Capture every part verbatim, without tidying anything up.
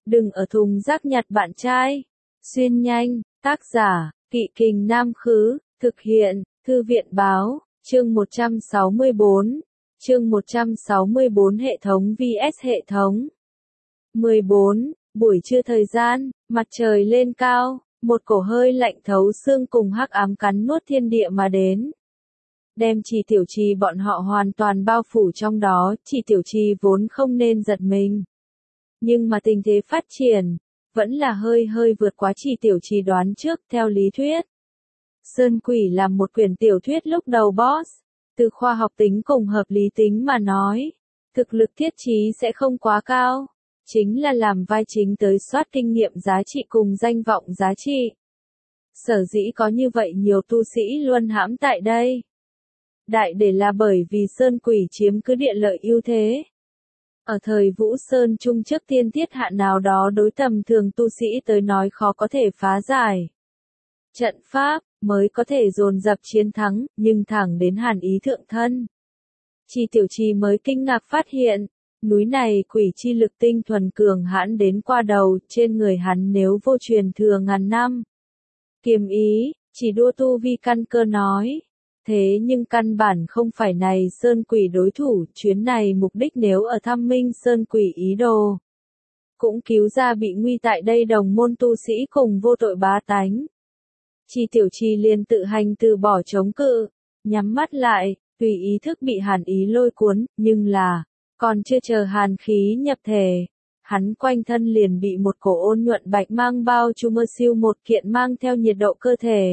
Đừng ở thùng rác nhặt bạn trai. Xuyên nhanh, tác giả, Kỵ Kình Nam Khứ, thực hiện, Thư viện Báo, chương một trăm sáu mươi bốn. Chương một trăm sáu mươi bốn Hệ thống vs hệ thống. mười bốn. Buổi trưa thời gian, mặt trời lên cao, một cổ hơi lạnh thấu xương cùng hắc ám cắn nuốt thiên địa mà đến. Đem Chỉ Tiểu Trì bọn họ hoàn toàn bao phủ trong đó, Chỉ Tiểu Trì vốn không nên giật mình. Nhưng mà tình thế phát triển, vẫn là hơi hơi vượt quá Chỉ Tiểu Trì đoán trước theo lý thuyết. Sơn Quỷ là một quyển tiểu thuyết lúc đầu boss, từ khoa học tính cùng hợp lý tính mà nói, thực lực thiết trí sẽ không quá cao, chính là làm vai chính tới soát kinh nghiệm giá trị cùng danh vọng giá trị. Sở dĩ có như vậy nhiều tu sĩ luân hãm tại đây. Đại để là bởi vì Sơn Quỷ chiếm cứ địa lợi ưu thế. Ở thời Vũ Sơn Trung trước tiên thiết hạ nào đó đối tầm thường tu sĩ tới nói khó có thể phá giải. Trận pháp mới có thể dồn dập chiến thắng, nhưng thẳng đến Hàn Ý thượng thân. Chỉ Tiểu Trì mới kinh ngạc phát hiện, núi này quỷ chi lực tinh thuần cường hãn đến qua đầu, trên người hắn nếu vô truyền thừa ngàn năm. Kiềm ý, chỉ đua tu vi căn cơ nói. Thế nhưng căn bản không phải này Sơn Quỷ đối thủ, chuyến này mục đích nếu ở thăm Minh Sơn Quỷ ý đồ. Cũng cứu ra bị nguy tại đây đồng môn tu sĩ cùng vô tội bá tánh. Chỉ Tiểu Trì liền tự hành từ bỏ chống cự, nhắm mắt lại, tùy ý thức bị hàn ý lôi cuốn, nhưng là, còn chưa chờ hàn khí nhập thể, hắn quanh thân liền bị một cổ ôn nhuận bạch mang bao trùm mơ siêu một kiện mang theo nhiệt độ cơ thể.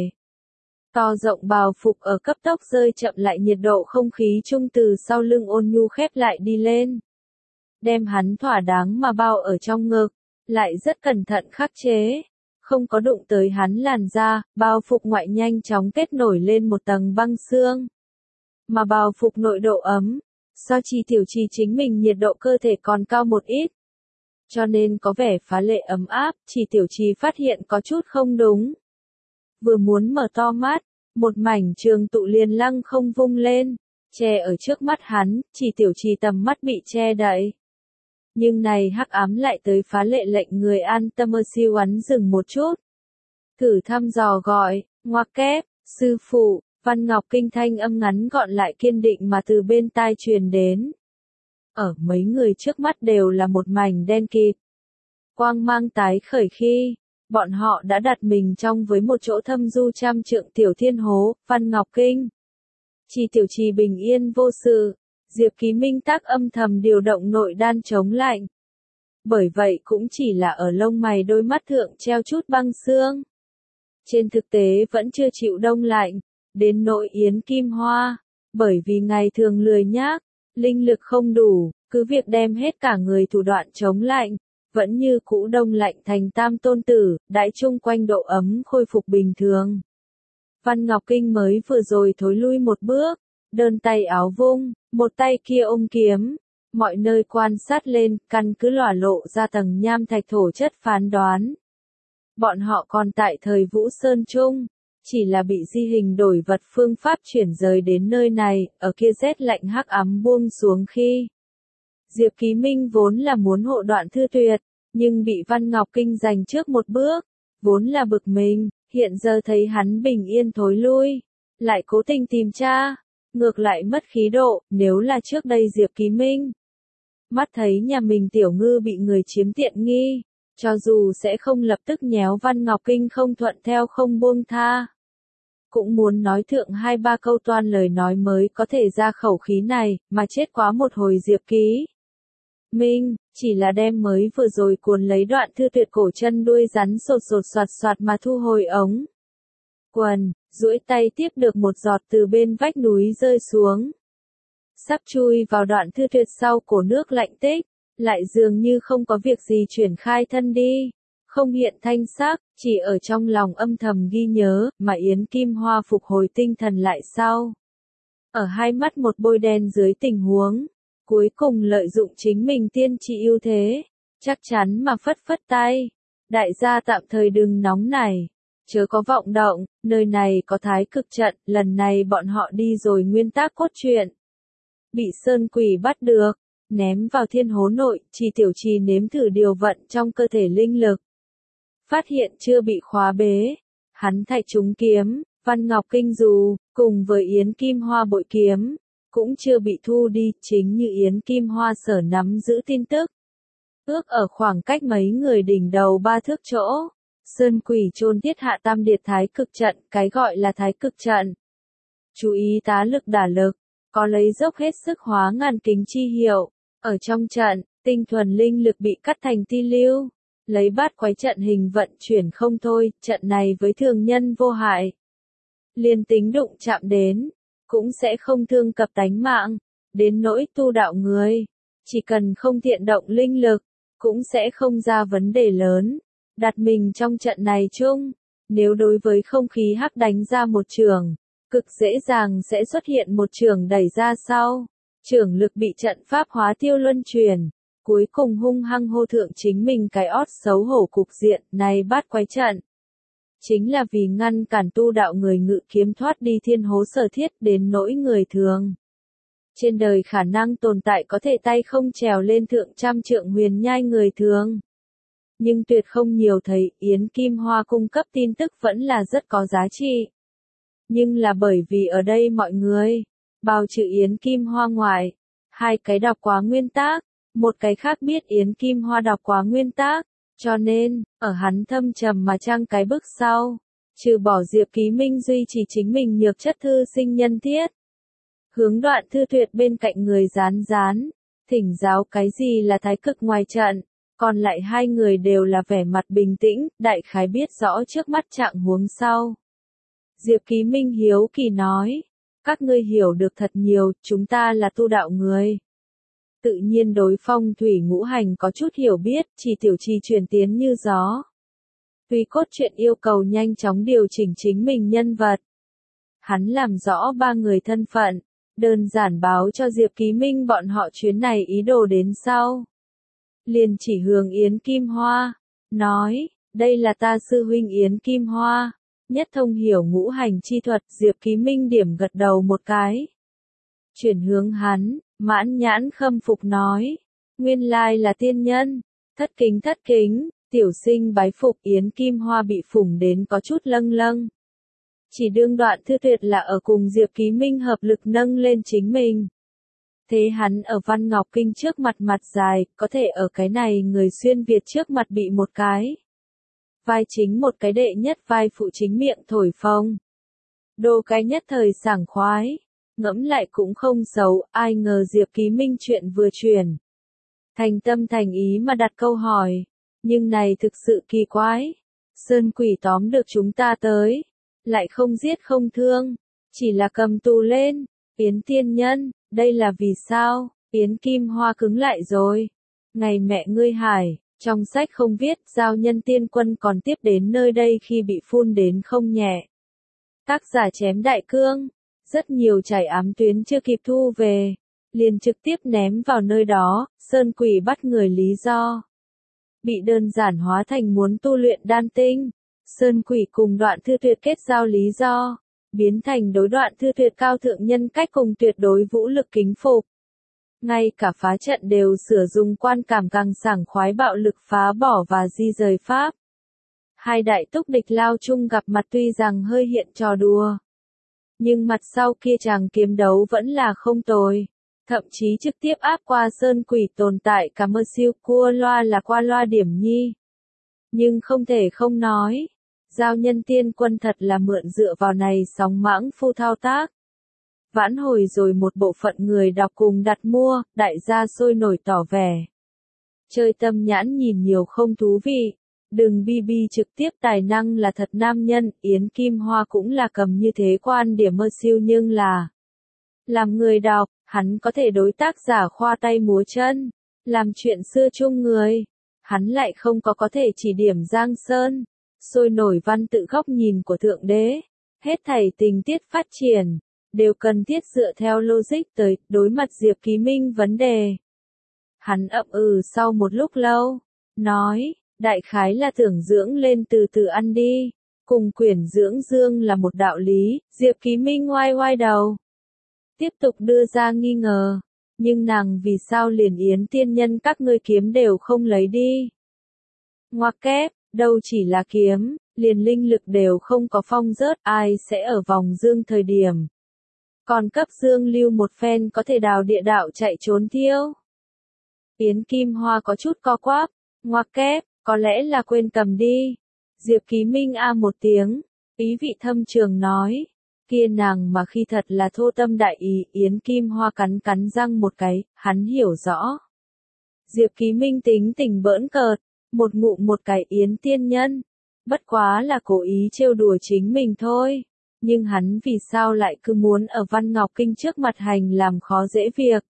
To rộng bào phục ở cấp tốc rơi chậm lại nhiệt độ không khí trung từ sau lưng ôn nhu khép lại đi lên. Đem hắn thỏa đáng mà bao ở trong ngực, lại rất cẩn thận khắc chế. Không có đụng tới hắn làn da, bao phục ngoại nhanh chóng kết nổi lên một tầng băng xương. Mà bao phục nội độ ấm, so Chỉ Tiểu Trì chính mình nhiệt độ cơ thể còn cao một ít. Cho nên có vẻ phá lệ ấm áp, Chỉ Tiểu Trì phát hiện có chút không đúng. Vừa muốn mở to mắt, một mảnh trường tụ liền lăng không vung lên, che ở trước mắt hắn, Chỉ Tiểu Trì tầm mắt bị che đậy. Nhưng này hắc ám lại tới phá lệ lệnh người an tâm mơ siêu ắn dừng một chút. Thử thăm dò gọi, ngoặc kép, sư phụ, Văn Ngọc Kinh thanh âm ngắn gọn lại kiên định mà từ bên tai truyền đến. Ở mấy người trước mắt đều là một mảnh đen kịt. Quang mang tái khởi khi, bọn họ đã đặt mình trong với một chỗ thâm du trăm trượng tiểu thiên hố, Văn Ngọc Kinh. Chỉ Tiểu Trì bình yên vô sự. Diệp Ký Minh tác âm thầm điều động nội đan chống lạnh. Bởi vậy cũng chỉ là ở lông mày đôi mắt thượng treo chút băng xương. Trên thực tế vẫn chưa chịu đông lạnh, đến nỗi Yến Kim Hoa. Bởi vì ngày thường lười nhác, linh lực không đủ, cứ việc đem hết cả người thủ đoạn chống lạnh, vẫn như cũ đông lạnh thành tam tôn tử, đãi chung quanh độ ấm khôi phục bình thường. Văn Ngọc Kinh mới vừa rồi thối lui một bước, đơn tay áo vung. Một tay kia ôm kiếm, mọi nơi quan sát lên, căn cứ lỏa lộ ra tầng nham thạch thổ chất phán đoán. Bọn họ còn tại thời Vũ Sơn Trung, chỉ là bị di hình đổi vật phương pháp chuyển rời đến nơi này, ở kia rét lạnh hắc ám buông xuống khi. Diệp Ký Minh vốn là muốn hộ đoạn Thư Tuyệt, nhưng bị Văn Ngọc Kinh giành trước một bước, vốn là bực mình, hiện giờ thấy hắn bình yên thối lui, lại cố tình tìm tra. Ngược lại mất khí độ, nếu là trước đây Diệp Ký Minh. Mắt thấy nhà mình tiểu ngư bị người chiếm tiện nghi, cho dù sẽ không lập tức nhéo Văn Ngọc Kinh không thuận theo không buông tha. Cũng muốn nói thượng hai ba câu toan lời nói mới có thể ra khẩu khí này, mà chết quá một hồi Diệp Ký Minh, chỉ là đem mới vừa rồi cuốn lấy đoạn Thư Tuyệt cổ chân đuôi rắn sột sột soạt soạt mà thu hồi ống quần, duỗi tay tiếp được một giọt từ bên vách núi rơi xuống. Sắp chui vào đoạn Thư Tuyệt sau cổ nước lạnh tích, lại dường như không có việc gì chuyển khai thân đi, không hiện thanh sắc, chỉ ở trong lòng âm thầm ghi nhớ, mà Yến Kim Hoa phục hồi tinh thần lại sau. Ở hai mắt một bôi đen dưới tình huống, cuối cùng lợi dụng chính mình tiên trị ưu thế, chắc chắn mà phất phất tay, đại gia tạm thời đừng nóng nảy. Chớ có vọng động, nơi này có thái cực trận, lần này bọn họ đi rồi nguyên tắc cốt truyện. Bị Sơn Quỷ bắt được, ném vào thiên hố nội, Trì Tiểu Trì nếm thử điều vận trong cơ thể linh lực. Phát hiện chưa bị khóa bế, hắn thạch trúng kiếm, Văn Ngọc Kinh Dù, cùng với Yến Kim Hoa bội kiếm, cũng chưa bị thu đi, chính như Yến Kim Hoa sở nắm giữ tin tức. Ước ở khoảng cách mấy người đỉnh đầu ba thước chỗ, Sơn Quỷ chôn thiết hạ tam điệt thái cực trận, cái gọi là thái cực trận. Chú ý tá lực đả lực, có lấy dốc hết sức hóa ngàn kính chi hiệu, ở trong trận, tinh thuần linh lực bị cắt thành ti lưu, lấy bát quái trận hình vận chuyển không thôi, trận này với thường nhân vô hại. Liên tính đụng chạm đến, cũng sẽ không thương cập tánh mạng, đến nỗi tu đạo người, chỉ cần không thiện động linh lực, cũng sẽ không ra vấn đề lớn. Đặt mình trong trận này chung, nếu đối với không khí hắc đánh ra một trường, cực dễ dàng sẽ xuất hiện một trường đẩy ra sau, trường lực bị trận pháp hóa tiêu luân chuyển, cuối cùng hung hăng hô thượng chính mình cái ót xấu hổ cục diện này bát quái trận. Chính là vì ngăn cản tu đạo người ngự kiếm thoát đi thiên hố sở thiết đến nỗi người thường. Trên đời khả năng tồn tại có thể tay không trèo lên thượng trăm trượng huyền nhai người thường. Nhưng tuyệt không nhiều thấy Yến Kim Hoa cung cấp tin tức vẫn là rất có giá trị. Nhưng là bởi vì ở đây mọi người, bao trừ Yến Kim Hoa ngoài, hai cái đọc quá nguyên tác, một cái khác biết Yến Kim Hoa đọc quá nguyên tác, cho nên, ở hắn thâm trầm mà trang cái bước sau, trừ bỏ Diệp Ký Minh duy trì chính mình nhược chất thư sinh nhân thiết. Hướng Đoạn Thư Tuyệt bên cạnh người rán rán, thỉnh giáo cái gì là thái cực ngoài trận, còn lại hai người đều là vẻ mặt bình tĩnh, đại khái biết rõ trước mắt trạng huống sau. Diệp Ký Minh hiếu kỳ nói, các ngươi hiểu được thật nhiều, chúng ta là tu đạo người. Tự nhiên đối phong thủy ngũ hành có chút hiểu biết, Chỉ Tiểu Trì truyền tiến như gió. Tuy cốt truyện yêu cầu nhanh chóng điều chỉnh chính mình nhân vật. Hắn làm rõ ba người thân phận, đơn giản báo cho Diệp Ký Minh bọn họ chuyến này ý đồ đến sau. Liền chỉ hướng Yến Kim Hoa, nói, đây là ta sư huynh Yến Kim Hoa, nhất thông hiểu ngũ hành chi thuật. Diệp Ký Minh điểm gật đầu một cái. Chuyển hướng hắn, Mãn Nhãn khâm phục nói, nguyên lai là tiên nhân, thất kính thất kính, tiểu sinh bái phục. Yến Kim Hoa bị phủng đến có chút lâng lâng. Chỉ đương Đoạn Thư Tuyệt là ở cùng Diệp Ký Minh hợp lực nâng lên chính mình. Thế hắn ở Văn Ngọc Kinh trước mặt mặt dài, có thể ở cái này người xuyên Việt trước mặt bị một cái. Vai chính một cái đệ nhất vai phụ chính miệng thổi phồng. Đô cái nhất thời sảng khoái, ngẫm lại cũng không xấu, ai ngờ Diệp Ký Minh chuyện vừa truyền. Thành tâm thành ý mà đặt câu hỏi, nhưng này thực sự kỳ quái. Sơn quỷ tóm được chúng ta tới, lại không giết không thương, chỉ là cầm tù lên. Yến tiên nhân, đây là vì sao? Yến Kim Hoa cứng lại rồi. Ngày mẹ ngươi hải, trong sách không viết, giao nhân tiên quân còn tiếp đến nơi đây khi bị phun đến không nhẹ. Tác giả chém đại cương, rất nhiều trải ám tuyến chưa kịp thu về, liền trực tiếp ném vào nơi đó. Sơn quỷ bắt người lý do bị đơn giản hóa thành muốn tu luyện đan tinh. Sơn quỷ cùng Đoạn Thư Tuyệt kết giao lý do, biến thành đối Đoạn Thư Tuyệt cao thượng nhân cách cùng tuyệt đối vũ lực kính phục. Ngay cả phá trận đều sử dụng quan cảm càng sảng khoái bạo lực phá bỏ và di rời pháp. Hai đại túc địch lao chung gặp mặt tuy rằng hơi hiện trò đùa, nhưng mặt sau kia chàng kiếm đấu vẫn là không tồi. Thậm chí trực tiếp áp qua Sơn quỷ tồn tại cả mơ siêu cua loa là qua loa điểm nhi. Nhưng không thể không nói, giao nhân tiên quân thật là mượn dựa vào này sóng mãng phu thao tác. Vãn hồi rồi một bộ phận người đọc cùng đặt mua, đại gia sôi nổi tỏ vẻ. Chơi tâm nhãn nhìn nhiều không thú vị, đừng bi bi trực tiếp tài năng là thật nam nhân. Yến Kim Hoa cũng là cầm như thế quan điểm mơ siêu, nhưng là làm người đọc, hắn có thể đối tác giả khoa tay múa chân, làm chuyện xưa chung người. Hắn lại không có có thể chỉ điểm Giang Sơn, sôi nổi văn tự góc nhìn của Thượng Đế. Hết thảy tình tiết phát triển, đều cần thiết dựa theo logic tới đối mặt Diệp Ký Minh vấn đề. Hắn ậm ừ sau một lúc lâu, nói, đại khái là tưởng dưỡng lên từ từ ăn đi, cùng quyển dưỡng dương là một đạo lý. Diệp Ký Minh oai oai đầu, tiếp tục đưa ra nghi ngờ, nhưng nàng vì sao liền Yến tiên nhân các ngươi kiếm đều không lấy đi. Ngoặc kép, đâu chỉ là kiếm, liền linh lực đều không có phong rớt, ai sẽ ở vòng dương thời điểm. Còn cấp dương lưu một phen có thể đào địa đạo chạy trốn thiêu. Yến Kim Hoa có chút co quắp, ngoặc kép, có lẽ là quên cầm đi. Diệp Ký Minh a một tiếng, ý vị thâm trường nói. Kia nàng mà khi thật là thô tâm đại ý, Yến Kim Hoa cắn cắn răng một cái, hắn hiểu rõ. Diệp Ký Minh tính tình bỡn cợt, một ngụm một cái Yến tiên nhân. Bất quá là cố ý trêu đùa chính mình thôi. Nhưng hắn vì sao lại cứ muốn ở Văn Ngọc Kinh trước mặt hành làm khó dễ việc.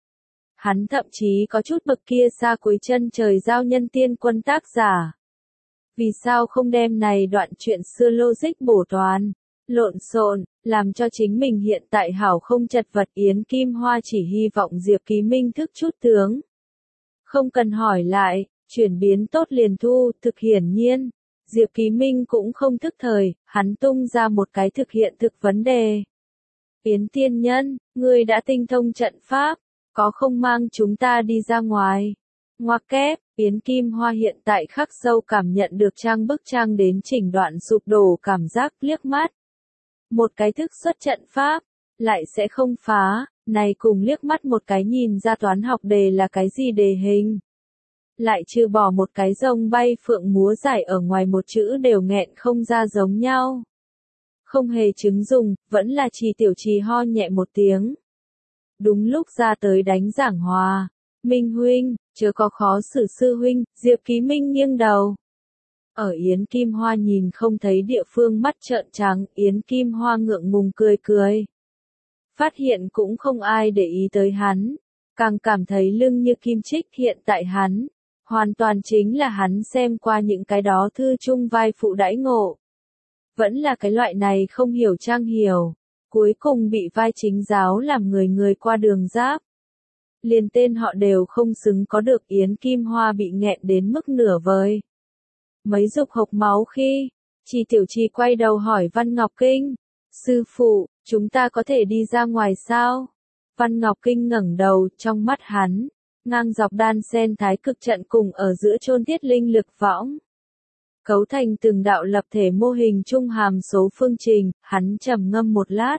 Hắn thậm chí có chút bực kia xa cuối chân trời giao nhân tiên quân tác giả. Vì sao không đem này đoạn chuyện xưa logic bổ toán, lộn xộn, làm cho chính mình hiện tại hảo không chật vật. Yến Kim Hoa chỉ hy vọng Diệp Ký Minh thức chút tướng. Không cần hỏi lại, chuyển biến tốt liền thu, thực hiển nhiên. Diệp Ký Minh cũng không thức thời, hắn tung ra một cái thực hiện thực vấn đề. Yến tiên nhân, ngươi đã tinh thông trận pháp, có không mang chúng ta đi ra ngoài? Ngoặc kép, Yến Kim Hoa hiện tại khắc sâu cảm nhận được trang bức trang đến chỉnh đoạn sụp đổ cảm giác liếc mắt. Một cái thức xuất trận pháp, lại sẽ không phá, này cùng liếc mắt một cái nhìn ra toán học đề là cái gì đề hình. Lại trừ bỏ một cái rồng bay phượng múa giải ở ngoài một chữ đều nghẹn không ra giống nhau. Không hề chứng dùng, vẫn là Trì Tiểu Trì ho nhẹ một tiếng. Đúng lúc ra tới đánh giảng hòa. Minh huynh, chớ có khó xử sư huynh, Diệp Ký Minh nghiêng đầu. Ở Yến Kim Hoa nhìn không thấy địa phương mắt trợn trắng, Yến Kim Hoa ngượng ngùng cười cười. Phát hiện cũng không ai để ý tới hắn, càng cảm thấy lưng như kim chích. Hiện tại hắn, hoàn toàn chính là hắn xem qua những cái đó thư chung vai phụ đãi ngộ. Vẫn là cái loại này không hiểu trang hiểu, cuối cùng bị vai chính giáo làm người người qua đường giáp. Liền tên họ đều không xứng có được. Yến Kim Hoa bị nghẹn đến mức nửa vời. Mấy dục hộc máu khi, Trì Tiểu Trì quay đầu hỏi Văn Ngọc Kinh. Sư phụ, chúng ta có thể đi ra ngoài sao? Văn Ngọc Kinh ngẩng đầu, trong mắt hắn, ngang dọc đan sen thái cực trận cùng ở giữa chôn tiết linh lực võng. Cấu thành từng đạo lập thể mô hình trung hàm số phương trình, hắn trầm ngâm một lát.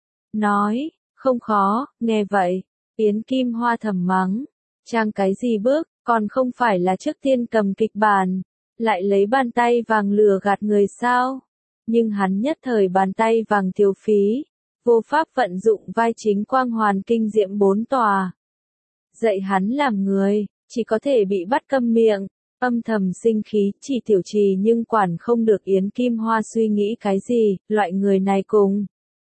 Nói, không khó, nghe vậy. Yến Kim Hoa thầm mắng, trang cái gì bước, còn không phải là trước tiên cầm kịch bản, lại lấy bàn tay vàng lừa gạt người sao? Nhưng hắn nhất thời bàn tay vàng tiêu phí, vô pháp vận dụng vai chính quang hoàn kinh diệm bốn tòa. Dạy hắn làm người, chỉ có thể bị bắt câm miệng, âm thầm sinh khí. Chỉ Tiểu Trì nhưng quản không được Yến Kim Hoa suy nghĩ cái gì, loại người này cùng.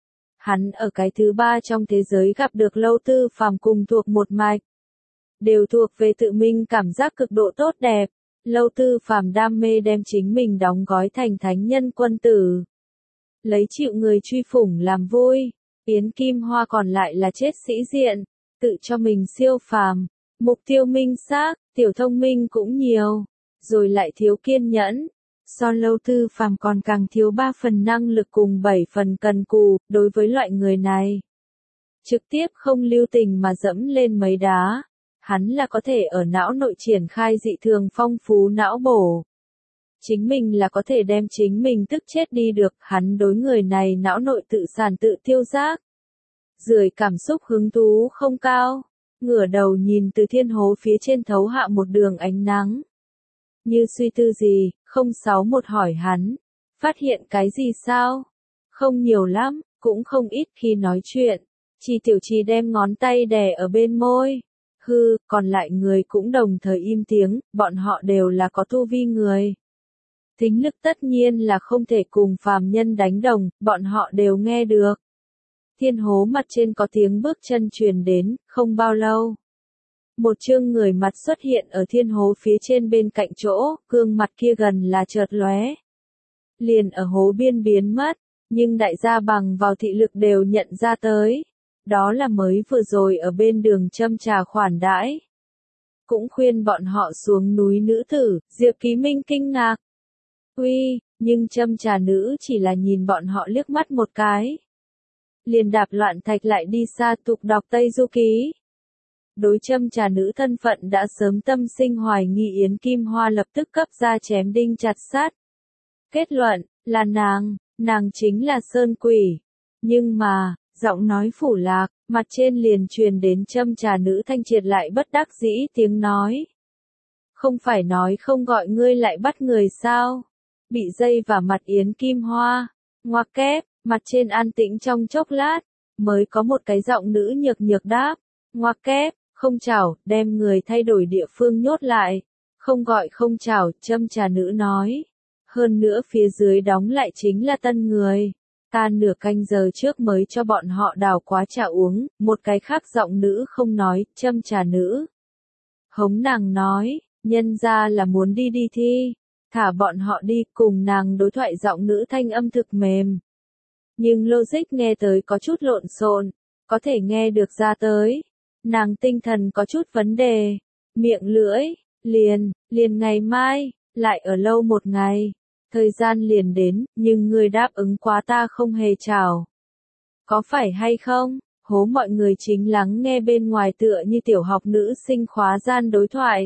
Hắn ở cái thứ ba trong thế giới gặp được Lâu Tư Phàm cùng thuộc một mạch. Đều thuộc về tự mình cảm giác cực độ tốt đẹp. Lâu Tư Phàm đam mê đem chính mình đóng gói thành thánh nhân quân tử. Lấy chịu người truy phủng làm vui. Yến Kim Hoa còn lại là chết sĩ diện, tự cho mình siêu phàm. Mục tiêu minh xác, tiểu thông minh cũng nhiều. Rồi lại thiếu kiên nhẫn. So Lâu Tư Phàm còn càng thiếu ba phần năng lực cùng bảy phần cần cù, đối với loại người này. Trực tiếp không lưu tình mà dẫm lên mấy đá. Hắn là có thể ở não nội triển khai dị thường phong phú não bổ. Chính mình là có thể đem chính mình tức chết đi được, hắn đối người này não nội tự sản tự tiêu giác. Rười cảm xúc hứng thú không cao, ngửa đầu nhìn từ thiên hố phía trên thấu hạ một đường ánh nắng. Như suy tư gì, không sáu một hỏi hắn, phát hiện cái gì sao? Không nhiều lắm, cũng không ít khi nói chuyện. Trì Tiểu Trì đem ngón tay đè ở bên môi. Hư, còn lại người cũng đồng thời im tiếng, bọn họ đều là có tu vi người. Thính lực tất nhiên là không thể cùng phàm nhân đánh đồng, bọn họ đều nghe được. Thiên hố mặt trên có tiếng bước chân truyền đến, không bao lâu. Một chương người mặt xuất hiện ở thiên hố phía trên bên cạnh chỗ, gương mặt kia gần là chợt lóe. Liền ở hố biên biến mất, nhưng đại gia bằng vào thị lực đều nhận ra tới. Đó là mới vừa rồi ở bên đường châm trà khoản đãi. Cũng khuyên bọn họ xuống núi nữ tử, Diệp Ký Minh kinh ngạc. Uy, nhưng châm trà nữ chỉ là nhìn bọn họ liếc mắt một cái. Liền đạp loạn thạch lại đi xa tục đọc Tây Du Ký. Đối châm trà nữ thân phận đã sớm tâm sinh hoài nghi, Yến Kim Hoa lập tức cấp ra chém đinh chặt sắt. Kết luận, là nàng, nàng chính là Sơn Quỷ. Nhưng mà, giọng nói phủ lạc, mặt trên liền truyền đến châm trà nữ thanh triệt lại bất đắc dĩ tiếng nói. Không phải nói không gọi ngươi lại bắt người sao? Bị dây vào mặt Yến Kim Hoa. Ngoặc kép, mặt trên an tĩnh trong chốc lát, mới có một cái giọng nữ nhược nhược đáp. Ngoặc kép, không chảo, đem người thay đổi địa phương nhốt lại. Không gọi không chảo, châm trà nữ nói. Hơn nữa phía dưới đóng lại chính là tân người. Ta nửa canh giờ trước mới cho bọn họ đào quá trà uống, một cái khác giọng nữ không nói, châm trà nữ. Hống nàng nói, nhân ra là muốn đi đi thi, thả bọn họ đi, cùng nàng đối thoại giọng nữ thanh âm thực mềm. Nhưng logic nghe tới có chút lộn xộn, có thể nghe được ra tới. Nàng tinh thần có chút vấn đề, miệng lưỡi, liền, liền ngày mai, lại ở lâu một ngày. Thời gian liền đến, nhưng người đáp ứng quá ta không hề chào. Có phải hay không? Hố mọi người chính lắng nghe bên ngoài tựa như tiểu học nữ sinh khóa gian đối thoại.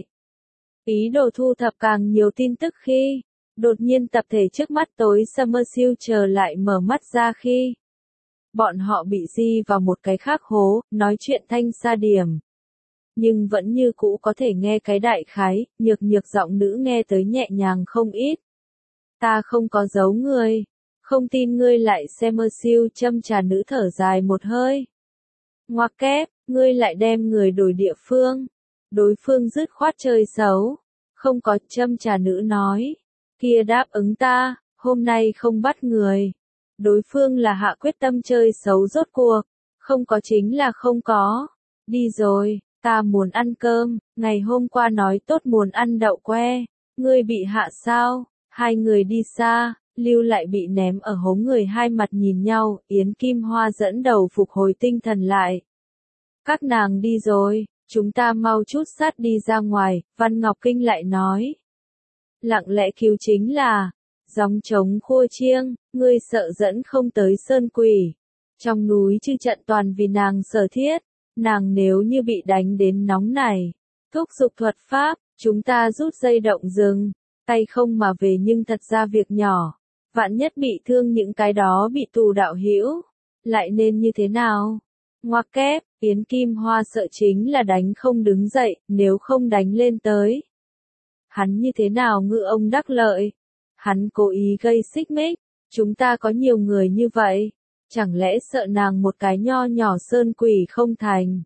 Ý đồ thu thập càng nhiều tin tức khi, đột nhiên tập thể trước mắt tối Summerfield trở lại mở mắt ra khi. Bọn họ bị di vào một cái khác hố, nói chuyện thanh xa điểm. Nhưng vẫn như cũ có thể nghe cái đại khái, nhược nhược giọng nữ nghe tới nhẹ nhàng không ít. Ta không có giấu ngươi, không tin ngươi lại xem mơ siêu, châm trà nữ thở dài một hơi. Ngoặc kép, ngươi lại đem người đổi địa phương. Đối phương dứt khoát chơi xấu. Không có, châm trà nữ nói. Kia đáp ứng ta, hôm nay không bắt người. Đối phương là hạ quyết tâm chơi xấu rốt cuộc. Không có chính là không có. Đi rồi, ta muốn ăn cơm, ngày hôm qua nói tốt muốn ăn đậu que. Ngươi bị hạ sao? Hai người đi xa, lưu lại bị ném ở hố người, hai mặt nhìn nhau, Yến Kim Hoa dẫn đầu phục hồi tinh thần lại. Các nàng đi rồi, chúng ta mau chút sát đi ra ngoài, Văn Ngọc Kinh lại nói. Lặng lẽ cứu chính là, gióng trống khua chiêng, ngươi sợ dẫn không tới Sơn Quỷ. Trong núi chư trận toàn vì nàng sở thiết, nàng nếu như bị đánh đến nóng này, thúc giục thuật pháp, chúng ta rút dây động rừng. Tay không mà về, nhưng thật ra việc nhỏ, vạn nhất bị thương những cái đó bị tù đạo hữu, lại nên như thế nào? Ngoặc kép, Yến Kim Hoa sợ chính là đánh không đứng dậy, nếu không đánh lên tới. Hắn như thế nào ngư ông đắc lợi? Hắn cố ý gây xích mích, chúng ta có nhiều người như vậy, chẳng lẽ sợ nàng một cái nho nhỏ Sơn Quỷ không thành?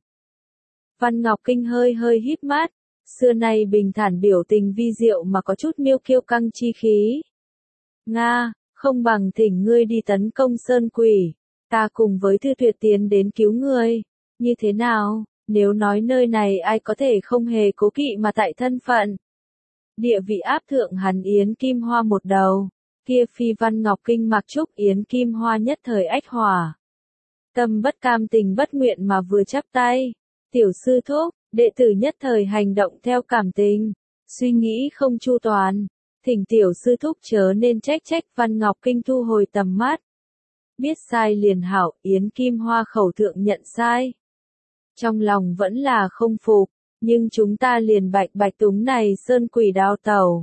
Văn Ngọc Kinh hơi hơi híp mắt. Xưa nay bình thản biểu tình vi diệu mà có chút miêu kiêu căng chi khí. Nga, không bằng thỉnh ngươi đi tấn công Sơn Quỷ. Ta cùng với Thư Tuyệt tiến đến cứu ngươi. Như thế nào, nếu nói nơi này ai có thể không hề cố kỵ mà tại thân phận. Địa vị áp thượng hắn Yến Kim Hoa một đầu. Kia phi Văn Ngọc Kinh mặc trúc Yến Kim Hoa nhất thời ách hỏa. Tâm bất cam tình bất nguyện mà vừa chắp tay. Tiểu sư thúc. Đệ tử nhất thời hành động theo cảm tình, suy nghĩ không chu toàn, thỉnh tiểu sư thúc chớ nên trách trách. Văn Ngọc Kinh thu hồi tầm mắt. Biết sai liền hảo, Yến Kim Hoa khẩu thượng nhận sai. Trong lòng vẫn là không phục, nhưng chúng ta liền bạch bạch túng này Sơn Quỷ đao tàu.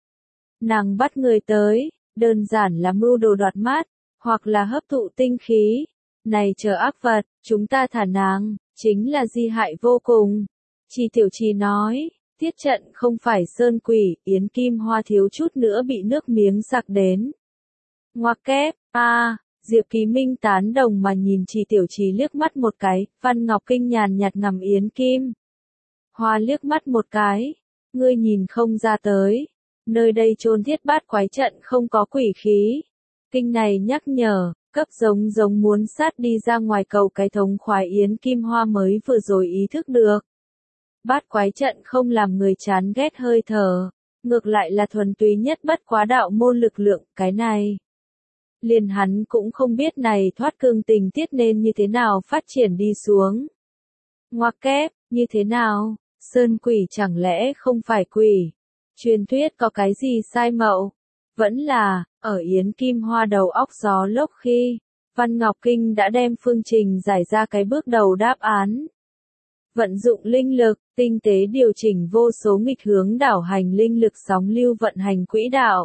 Nàng bắt người tới, đơn giản là mưu đồ đoạt mát, hoặc là hấp thụ tinh khí. Này chờ ác vật, chúng ta thả nàng, chính là di hại vô cùng. Chỉ tiểu trì nói, tiết trận không phải Sơn Quỷ, Yến Kim Hoa thiếu chút nữa bị nước miếng sặc đến. Ngoặc kép, a à, Diệp Kỳ Minh tán đồng mà nhìn Chỉ tiểu trì liếc mắt một cái, Văn Ngọc Kinh nhàn nhạt ngắm Yến Kim Hoa liếc mắt một cái, ngươi nhìn không ra tới, nơi đây chôn thiết bát quái trận không có quỷ khí. Kinh này nhắc nhở, cấp giống giống muốn sát đi ra ngoài cầu cái thống khoái Yến Kim Hoa mới vừa rồi ý thức được. Bát quái trận không làm người chán ghét hơi thở, ngược lại là thuần túy nhất bất quá đạo môn lực lượng, cái này. Liền hắn cũng không biết này thoát cương tình tiết nên như thế nào phát triển đi xuống. Ngoặc kép, như thế nào, Sơn Quỷ chẳng lẽ không phải quỷ? Truyền thuyết có cái gì sai mậu? Vẫn là, ở Yến Kim Hoa đầu óc gió lốc khi, Văn Ngọc Kinh đã đem phương trình giải ra cái bước đầu đáp án. Vận dụng linh lực, tinh tế điều chỉnh vô số nghịch hướng đảo hành linh lực sóng lưu vận hành quỹ đạo.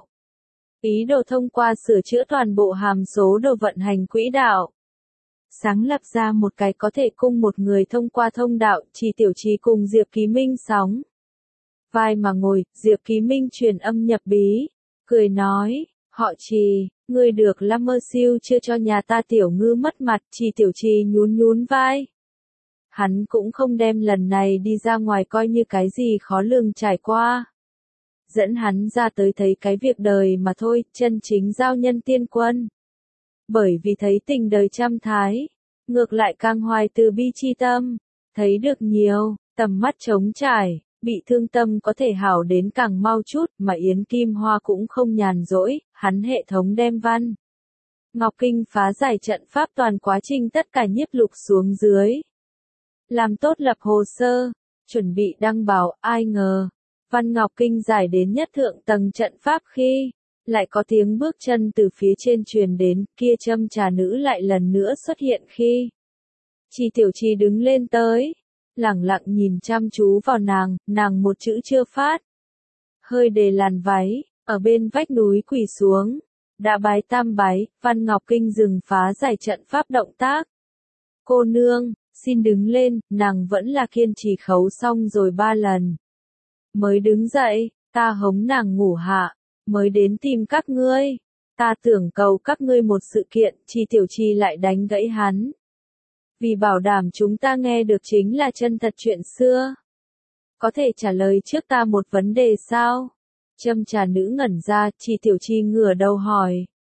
Ý đồ thông qua sửa chữa toàn bộ hàm số đồ vận hành quỹ đạo. Sáng lập ra một cái có thể cung một người thông qua thông đạo, Trì Tiểu Trì cùng Diệp Ký Minh sóng. Vai mà ngồi, Diệp Ký Minh truyền âm nhập bí, cười nói, họ Trì, ngươi được lắm mơ siêu chưa cho nhà ta tiểu ngư mất mặt, Trì Tiểu Trì nhún nhún vai. Hắn cũng không đem lần này đi ra ngoài coi như cái gì khó lường trải qua. Dẫn hắn ra tới thấy cái việc đời mà thôi, chân chính giao nhân tiên quân. Bởi vì thấy tình đời trăm thái, ngược lại càng hoài từ bi chi tâm, thấy được nhiều, tầm mắt trống trải, bị thương tâm có thể hảo đến càng mau chút, mà Yến Kim Hoa cũng không nhàn rỗi, hắn hệ thống đem văn. Ngọc Kinh phá giải trận pháp toàn quá trình tất cả nhiếp lục xuống dưới. Làm tốt lập hồ sơ, chuẩn bị đăng báo, ai ngờ. Văn Ngọc Kinh giải đến nhất thượng tầng trận pháp khi, lại có tiếng bước chân từ phía trên truyền đến, kia châm trà nữ lại lần nữa xuất hiện khi. Trì Tiểu Trì đứng lên tới, lẳng lặng nhìn chăm chú vào nàng, nàng một chữ chưa phát. Hơi đề làn váy, ở bên vách núi quỳ xuống, đã bái tam bái, Văn Ngọc Kinh dừng phá giải trận pháp động tác. Cô nương, xin đứng lên, nàng vẫn là kiên trì khấu xong rồi ba lần. Mới đứng dậy, ta hống nàng ngủ hạ, mới đến tìm các ngươi. Ta tưởng cầu các ngươi một sự kiện, Trì Tiểu Trì lại đánh gãy hắn. Vì bảo đảm chúng ta nghe được chính là chân thật chuyện xưa. Có thể trả lời trước ta một vấn đề sao? Châm trà nữ ngẩn ra, Trì Tiểu Trì ngửa đầu hỏi.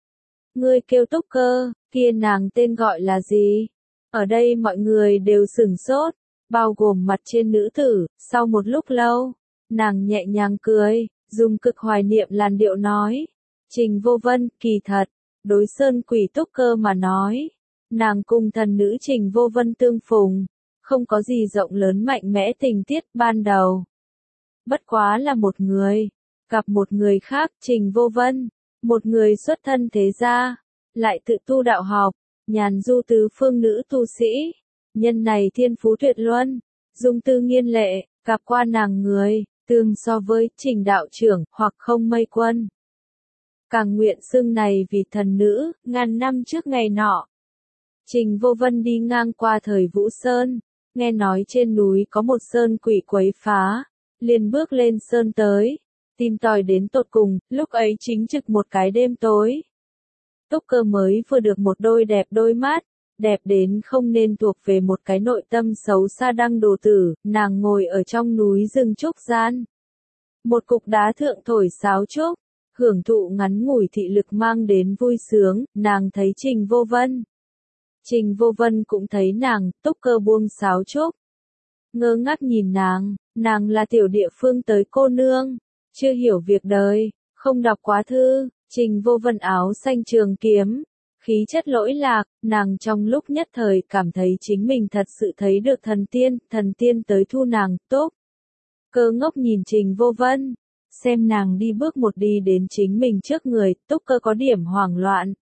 Ngươi kêu Túc Cơ, kia nàng tên gọi là gì? Ở đây mọi người đều sửng sốt, bao gồm mặt trên nữ tử, sau một lúc lâu. Nàng nhẹ nhàng cười, dùng cực hoài niệm làn điệu nói. Trình Vô Vân, kỳ thật, đối Sơn Quỷ Túc Cơ mà nói. Nàng cùng thần nữ Trình Vô Vân tương phùng, không có gì rộng lớn mạnh mẽ tình tiết ban đầu. Bất quá là một người, gặp một người khác, Trình Vô Vân, một người xuất thân thế gia, lại tự tu đạo học, nhàn du tứ phương nữ tu sĩ. Nhân này thiên phú tuyệt luân, dung tư nghiên lệ, gặp qua nàng người. Tương so với Trình đạo trưởng hoặc không mây quân. Càng nguyện xưng này vì thần nữ, ngàn năm trước ngày nọ. Trình Vô Vân đi ngang qua thời Vũ Sơn, nghe nói trên núi có một sơn quỷ quấy phá, liền bước lên sơn tới, tìm tòi đến tột cùng, lúc ấy chính trực một cái đêm tối. Túc Cơ mới vừa được một đôi đẹp đôi mắt, đẹp đến không nên thuộc về một cái nội tâm xấu xa đăng đồ tử, nàng ngồi ở trong núi rừng trúc gian. Một cục đá thượng thổi sáo trúc, hưởng thụ ngắn ngủi thị lực mang đến vui sướng, nàng thấy Trình Vô Vân. Trình Vô Vân cũng thấy nàng, Túc Cơ buông sáo trúc. Ngơ ngác nhìn nàng, nàng là tiểu địa phương tới cô nương, chưa hiểu việc đời, không đọc quá thư, Trình Vô Vân áo xanh trường kiếm. Khí chất lỗi lạc, nàng trong lúc nhất thời cảm thấy chính mình thật sự thấy được thần tiên, thần tiên tới thu nàng, Túc Cơ ngốc nhìn Trình Vô Vân, xem nàng đi bước một đi đến chính mình trước người, Túc Cơ có điểm hoảng loạn.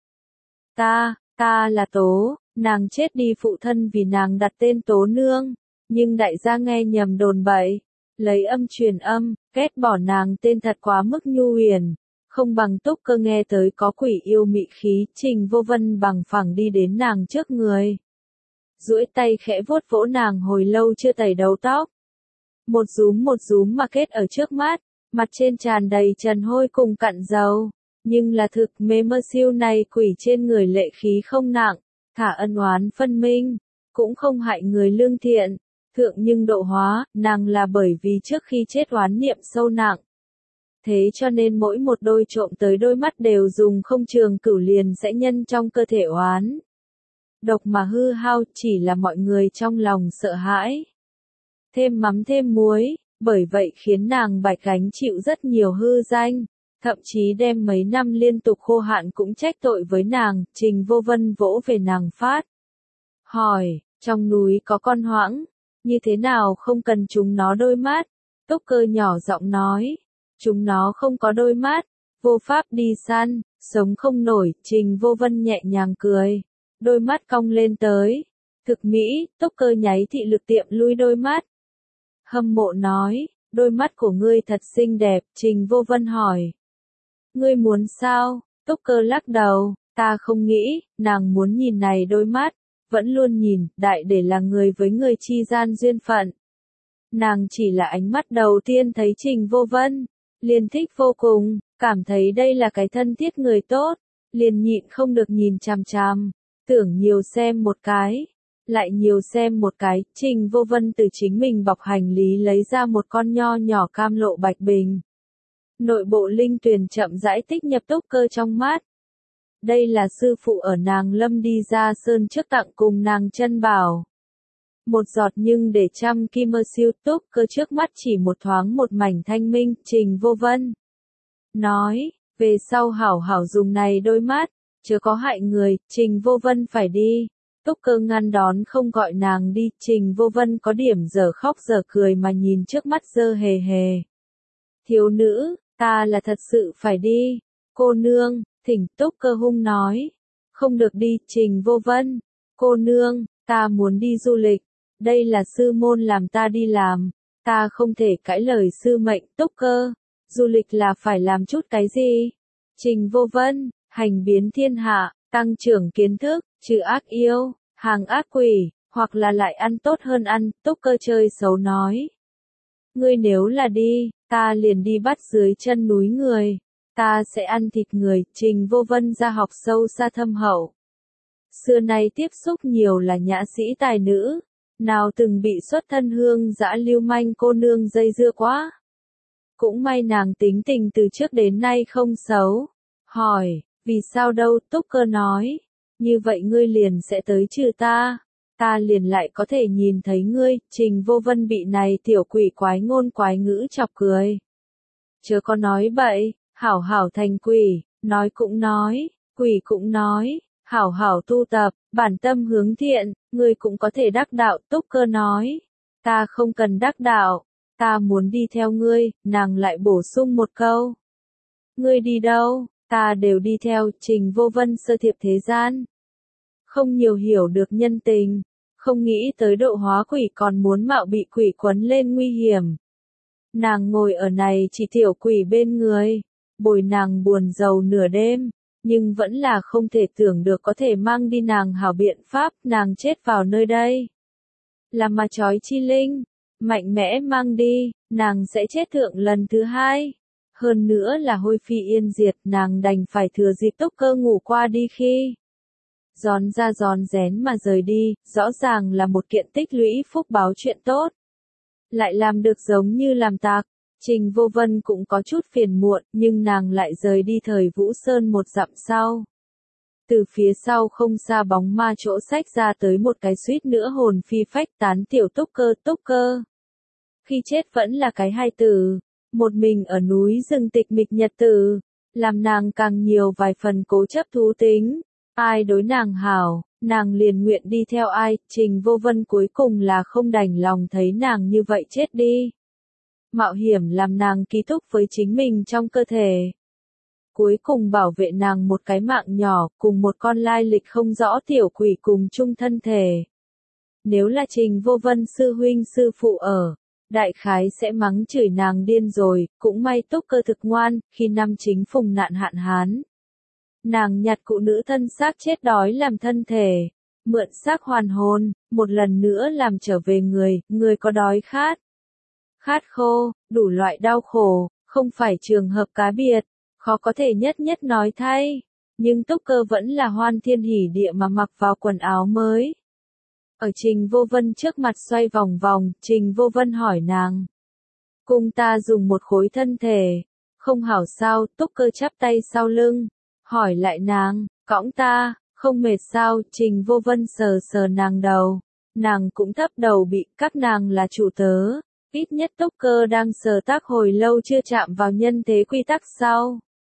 Ta, ta là Tố, nàng chết đi phụ thân vì nàng đặt tên Tố Nương, nhưng đại gia nghe nhầm đồn bậy, lấy âm truyền âm, ghét bỏ nàng tên thật quá mức nhu huyền. Không bằng Túc Cơ nghe tới có quỷ yêu mị khí, Trình Vô Vân bằng phẳng đi đến nàng trước người. Duỗi tay khẽ vuốt vỗ nàng hồi lâu chưa tẩy đầu tóc. Một rúm một rúm mà kết ở trước mắt, mặt trên tràn đầy trần hôi cùng cặn dầu. Nhưng là thực mê mơ siêu này quỷ trên người lệ khí không nặng, thả ân oán phân minh, cũng không hại người lương thiện. Thượng nhưng độ hóa, nàng là bởi vì trước khi chết oán niệm sâu nặng. Thế cho nên mỗi một đôi trộm tới đôi mắt đều dùng không trường cửu liền sẽ nhân trong cơ thể oán. Độc mà hư hao chỉ là mọi người trong lòng sợ hãi. Thêm mắm thêm muối, bởi vậy khiến nàng bạch gánh chịu rất nhiều hư danh, thậm chí đem mấy năm liên tục khô hạn cũng trách tội với nàng, Trình Vô Vân vỗ về nàng phát. Hỏi, trong núi có con hoãng, như thế nào không cần chúng nó đôi mắt? Túc Cơ nhỏ giọng nói. Chúng nó không có đôi mắt, vô pháp đi săn, sống không nổi, Trình Vô Vân nhẹ nhàng cười, đôi mắt cong lên tới, Thực mỹ, túc cơ nháy thị lực tiệm lui đôi mắt. Hâm mộ nói, đôi mắt của ngươi thật xinh đẹp, Trình Vô Vân hỏi. Ngươi muốn sao? Túc cơ lắc đầu, ta không nghĩ, nàng muốn nhìn này đôi mắt, vẫn luôn nhìn, đại để là người với người chi gian duyên phận. Nàng chỉ là ánh mắt đầu tiên thấy Trình Vô Vân, liền thích vô cùng, cảm thấy đây là cái thân thiết người tốt, liền nhịn không được nhìn chằm chằm, tưởng nhiều xem một cái, lại nhiều xem một cái, Trình Vô Vân từ chính mình bọc hành lý lấy ra một con nho nhỏ cam lộ bạch bình. Nội bộ linh tuyền chậm rãi tích nhập túc cơ trong mắt. Đây là sư phụ ở nàng lâm đi ra sơn trước tặng cùng nàng chân bảo. Một giọt nhưng để trăm kim mơ siêu túc cơ trước mắt chỉ một thoáng một mảnh thanh minh, Trình Vô Vân. Nói, về sau hảo hảo dùng này đôi mắt, chớ có hại người, Trình Vô Vân phải đi. Túc cơ ngăn đón không gọi nàng đi, Trình Vô Vân có điểm giờ khóc giờ cười mà nhìn trước mắt dơ hề hề. Thiếu nữ, ta là thật sự phải đi. Cô nương, thỉnh Túc cơ hung nói. Không được đi, Trình Vô Vân. Cô nương, ta muốn đi du lịch. Đây là sư môn làm ta đi làm. Ta không thể cãi lời sư mệnh, Túc cơ. Du lịch là phải làm chút cái gì? Trình Vô Vân, hành biến thiên hạ, tăng trưởng kiến thức, trừ ác yêu, hàng ác quỷ, hoặc là lại ăn tốt hơn ăn, Túc cơ chơi xấu nói. Ngươi nếu là đi, ta liền đi bắt dưới chân núi người. Ta sẽ ăn thịt người, Trình Vô Vân ra học sâu xa thâm hậu. Xưa nay tiếp xúc nhiều là nhã sĩ tài nữ, nào từng bị xuất thân hương dã lưu manh cô nương dây dưa quá. Cũng may nàng tính tình từ trước đến nay không xấu. Hỏi, vì sao đâu, Túc cơ nói. Như vậy ngươi liền sẽ tới trừ ta. Ta liền lại có thể nhìn thấy ngươi, Trình Vô Vân bị này tiểu quỷ quái ngôn quái ngữ chọc cười. Chớ có nói bậy, hảo hảo thành quỷ, nói cũng nói, quỷ cũng nói, hảo hảo tu tập, bản tâm hướng thiện, ngươi cũng có thể đắc đạo, Túc cơ nói. Ta không cần đắc đạo, ta muốn đi theo ngươi, nàng lại bổ sung một câu. Ngươi đi đâu, ta đều đi theo, Trình Vô Vân sơ thiệp thế gian. Không nhiều hiểu được nhân tình, không nghĩ tới độ hóa quỷ còn muốn mạo bị quỷ quấn lên nguy hiểm. Nàng ngồi ở này chỉ tiểu quỷ bên người, bồi nàng buồn rầu nửa đêm, nhưng vẫn là không thể tưởng được có thể mang đi nàng hảo biện pháp, nàng chết vào nơi đây. Là mà chói chi linh, mạnh mẽ mang đi, nàng sẽ chết thượng lần thứ hai. Hơn nữa là hôi phi yên diệt, nàng đành phải thừa dịp Túc cơ ngủ qua đi khi. Giòn ra giòn rén mà rời đi, rõ ràng là một kiện tích lũy phúc báo chuyện tốt. Lại làm được giống như làm tạc, Trình Vô Vân cũng có chút phiền muộn, nhưng nàng lại rời đi thời Vũ Sơn một dặm sau. Từ phía sau không xa bóng ma chỗ sách ra tới một cái suýt nữa hồn phi phách tán tiểu Túc cơ Túc cơ. Khi chết vẫn là cái hai từ, một mình ở núi rừng tịch mịch nhật tử, làm nàng càng nhiều vài phần cố chấp thú tính. Ai đối nàng hảo, nàng liền nguyện đi theo ai, Trình Vô Vân cuối cùng là không đành lòng thấy nàng như vậy chết đi. Mạo hiểm làm nàng ký túc với chính mình trong cơ thể. Cuối cùng bảo vệ nàng một cái mạng nhỏ, cùng một con lai lịch không rõ tiểu quỷ cùng chung thân thể. Nếu là Trình Vô Vân sư huynh sư phụ ở, đại khái sẽ mắng chửi nàng điên rồi, cũng may Túc cơ thực ngoan, khi năm chính phùng nạn hạn hán. Nàng nhặt cụ nữ thân xác chết đói làm thân thể, mượn xác hoàn hồn, một lần nữa làm trở về người, người có đói khát. Khát khô, đủ loại đau khổ, không phải trường hợp cá biệt, khó có thể nhất nhất nói thay, nhưng Túc cơ vẫn là hoan thiên hỉ địa mà mặc vào quần áo mới. Ở Trình Vô Vân trước mặt xoay vòng vòng, Trình Vô Vân hỏi nàng. Cùng ta dùng một khối thân thể, không hảo sao, Túc cơ chắp tay sau lưng. Hỏi lại nàng, cõng ta, không mệt sao, Trình Vô Vân sờ sờ nàng đầu. Nàng cũng thấp đầu bị, các nàng là chủ tớ. Ít nhất Túc cơ đang sờ tác hồi lâu chưa chạm vào nhân thế quy tắc sau.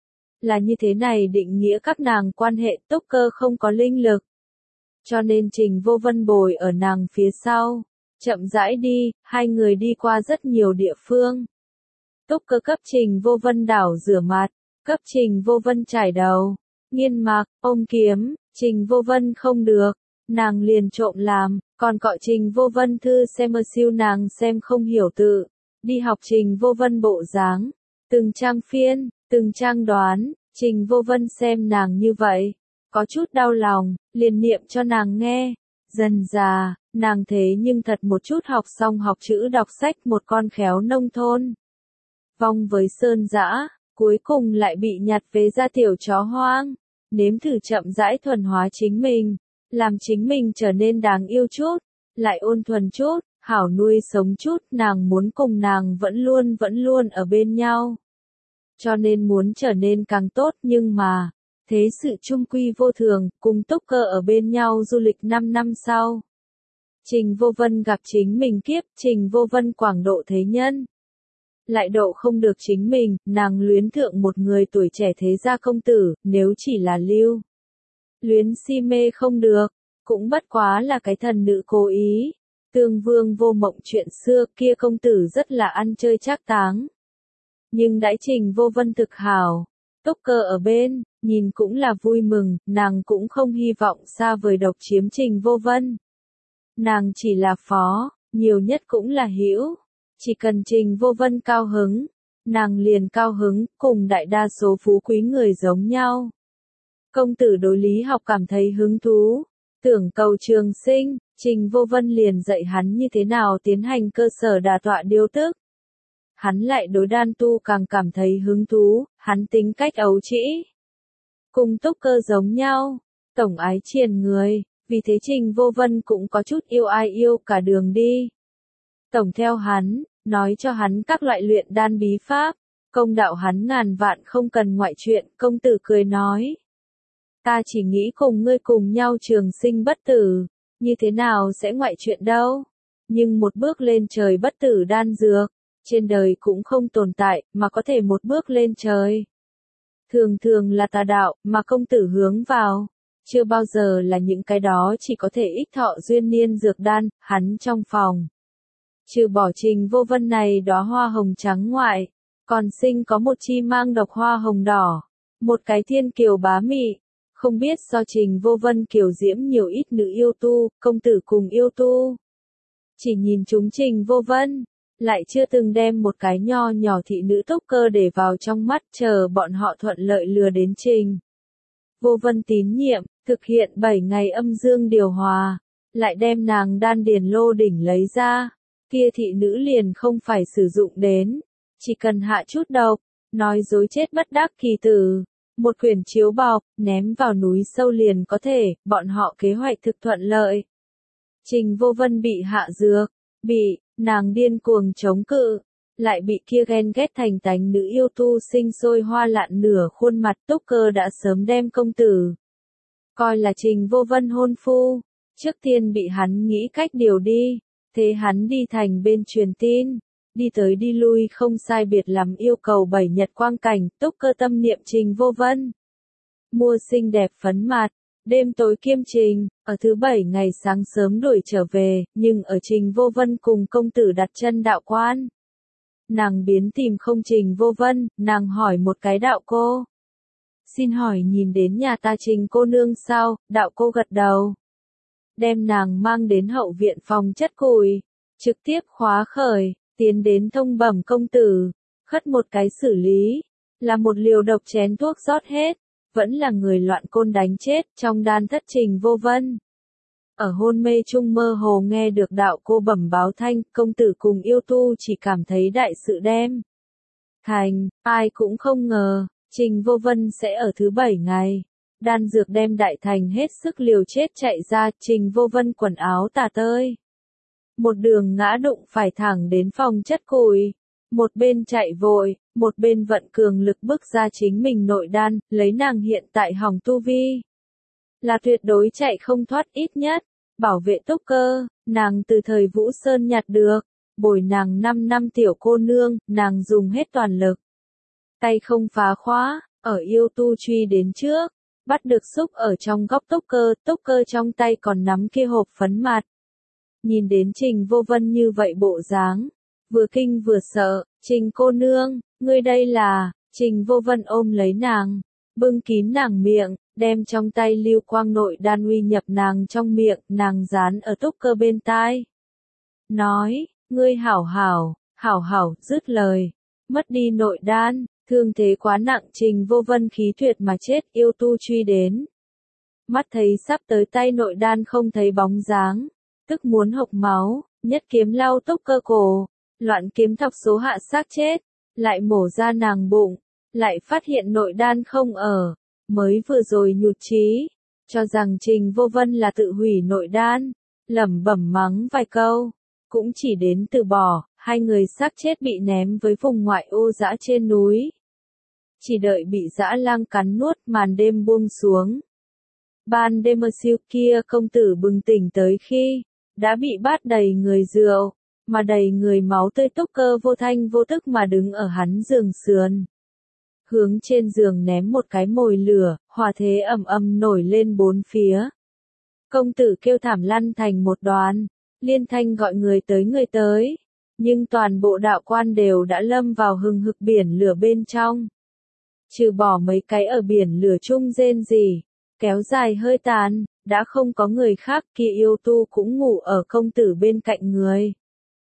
Là như thế này định nghĩa các nàng quan hệ Túc cơ không có linh lực. Cho nên Trình Vô Vân bồi ở nàng phía sau. Chậm rãi đi, hai người đi qua rất nhiều địa phương. Túc cơ cấp Trình Vô Vân đảo rửa mặt. Cấp Trình Vô Vân trải đầu, nghiên mạc, ôm kiếm, Trình Vô Vân không được, nàng liền trộm làm, còn gọi Trình Vô Vân thư xem ở siêu nàng xem không hiểu tự, đi học Trình Vô Vân bộ dáng, từng trang phiên, từng trang đoán, Trình Vô Vân xem nàng như vậy, có chút đau lòng, liền niệm cho nàng nghe, dần già, nàng thế nhưng thật một chút học xong học chữ đọc sách một con khéo nông thôn. Vong với sơn dã, cuối cùng lại bị nhặt về ra tiểu chó hoang, nếm thử chậm rãi thuần hóa chính mình, làm chính mình trở nên đáng yêu chút, lại ôn thuần chút, hảo nuôi sống chút, nàng muốn cùng nàng vẫn luôn vẫn luôn ở bên nhau. Cho nên muốn trở nên càng tốt nhưng mà, thế sự chung quy vô thường, cùng Túc Cơ ở bên nhau du lịch năm năm sau. Trình Vô Vân gặp chính mình kiếp, Trình Vô Vân quảng độ thế nhân. Lại độ không được chính mình, nàng luyến thượng một người tuổi trẻ thế gia công tử, nếu chỉ là lưu. Luyến si mê không được, cũng bất quá là cái thần nữ cố ý. Tương Vương Vô Mộng chuyện xưa kia công tử rất là ăn chơi trác táng. Nhưng đãi Trình Vô Vân thực hảo, Túc Cơ ở bên, nhìn cũng là vui mừng, nàng cũng không hy vọng xa vời độc chiếm Trình Vô Vân. Nàng chỉ là phó, nhiều nhất cũng là hữu, chỉ cần Trình Vô Vân cao hứng, nàng liền cao hứng, cùng đại đa số phú quý người giống nhau. Công tử đối lý học cảm thấy hứng thú, tưởng cầu trường sinh, Trình Vô Vân liền dạy hắn như thế nào tiến hành cơ sở đả tọa điều tức. Hắn lại đối đan tu càng cảm thấy hứng thú, hắn tính cách ấu trĩ. Cùng Túc Cơ giống nhau, tổng ái triền người, vì thế Trình Vô Vân cũng có chút yêu ai yêu cả đường đi. Tổng theo hắn, nói cho hắn các loại luyện đan bí pháp, công đạo hắn ngàn vạn không cần ngoại chuyện, công tử cười nói. Ta chỉ nghĩ cùng ngươi cùng nhau trường sinh bất tử, như thế nào sẽ ngoại chuyện đâu, nhưng một bước lên trời bất tử đan dược, trên đời cũng không tồn tại, mà có thể một bước lên trời. Thường thường là tà đạo, mà công tử hướng vào, chưa bao giờ là những cái đó chỉ có thể ích thọ duyên niên dược đan, hắn trong phòng. Trừ bỏ Trình Vô Vân này đóa hoa hồng trắng ngoại, còn sinh có một chi mang độc hoa hồng đỏ, một cái thiên kiều bá mị, không biết do Trình Vô Vân kiều diễm nhiều ít nữ yêu tu, công tử cùng yêu tu. Chỉ nhìn chúng Trình Vô Vân, lại chưa từng đem một cái nho nhỏ thị nữ Túc Cơ để vào trong mắt chờ bọn họ thuận lợi lừa đến Trình Vô Vân tín nhiệm, thực hiện bảy ngày âm dương điều hòa, lại đem nàng đan điền lô đỉnh lấy ra, kia thị nữ liền không phải sử dụng đến, chỉ cần hạ chút độc, nói dối chết bất đắc kỳ tử, một quyển chiếu bọc, ném vào núi sâu liền có thể, bọn họ kế hoạch thực thuận lợi. Trình Vô Vân bị hạ dược, bị, nàng điên cuồng chống cự, lại bị kia ghen ghét thành tánh nữ yêu tu sinh sôi hoa lạn nửa khuôn mặt. Túc Cơ đã sớm đem công tử coi là Trình Vô Vân hôn phu, trước tiên bị hắn nghĩ cách điều đi, thế hắn đi thành bên truyền tin, đi tới đi lui không sai biệt lắm yêu cầu bảy nhật quang cảnh. Túc Cơ tâm niệm Trình Vô Vân, mua xinh đẹp phấn mặt, đêm tối kiêm trình, ở thứ bảy ngày sáng sớm đuổi trở về, nhưng ở Trình Vô Vân cùng công tử đặt chân đạo quan. Nàng biến tìm không Trình Vô Vân, nàng hỏi một cái đạo cô. Xin hỏi nhìn đến nhà ta Trình cô nương sao, đạo cô gật đầu. Đem nàng mang đến hậu viện phòng chất củi, trực tiếp khóa khởi, tiến đến thông bẩm công tử, khất một cái xử lý, là một liều độc chén thuốc rót hết, vẫn là người loạn côn đánh chết trong đan thất Trình Vô Vân. Ở hôn mê chung mơ hồ nghe được đạo cô bẩm báo thanh, công tử cùng yêu tu chỉ cảm thấy đại sự đem thành, ai cũng không ngờ, Trình Vô Vân sẽ ở thứ bảy ngày. Đan dược đem đại thành hết sức liều chết chạy ra, Trình Vô Vân quần áo tả tơi. Một đường ngã đụng phải thẳng đến phòng chất củi. Một bên chạy vội, một bên vận cường lực bức ra chính mình nội đan, lấy nàng hiện tại hỏng tu vi. Là tuyệt đối chạy không thoát ít nhất, bảo vệ Túc Cơ, nàng từ thời Vũ Sơn nhặt được, bồi nàng năm năm tiểu cô nương, nàng dùng hết toàn lực. Tay không phá khóa, ở yêu tu truy đến trước, bắt được xúc ở trong góc Túc Cơ, Túc Cơ trong tay còn nắm kia hộp phấn mặt. Nhìn đến Trình Vô Vân như vậy bộ dáng, vừa kinh vừa sợ, Trình cô nương, ngươi đây là, Trình Vô Vân ôm lấy nàng, bưng kín nàng miệng, đem trong tay lưu quang nội đan uy nhập nàng trong miệng, nàng dán ở Túc Cơ bên tai. Nói, ngươi hảo hảo, hảo hảo, dứt lời, mất đi nội đan, thương thế quá nặng Trình Vô Vân khí tuyệt mà chết, yêu tu truy đến. Mắt thấy sắp tới tay nội đan không thấy bóng dáng, tức muốn hộc máu, nhất kiếm lau Túc Cơ cổ, loạn kiếm thọc số hạ xác chết, lại mổ ra nàng bụng, lại phát hiện nội đan không ở, mới vừa rồi nhụt chí, cho rằng Trình Vô Vân là tự hủy nội đan, lẩm bẩm mắng vài câu, cũng chỉ đến từ bỏ, hai người xác chết bị ném với vùng ngoại ô dã trên núi. Chỉ đợi bị dã lang cắn nuốt, màn đêm buông xuống. Ban đêm ở siêu kia công tử bừng tỉnh tới khi đã bị bát đầy người rượu, mà đầy người máu tươi. Túc Cơ vô thanh vô tức mà đứng ở hắn giường sườn. Hướng trên giường ném một cái mồi lửa, hỏa thế ầm ầm nổi lên bốn phía. Công tử kêu thảm lăn thành một đoàn, liên thanh gọi người tới người tới, nhưng toàn bộ đạo quan đều đã lâm vào hừng hực biển lửa bên trong. Trừ bỏ mấy cái ở biển lửa chung rên rỉ, kéo dài hơi tàn, đã không có người khác, kia yêu tu cũng ngủ ở công tử bên cạnh người.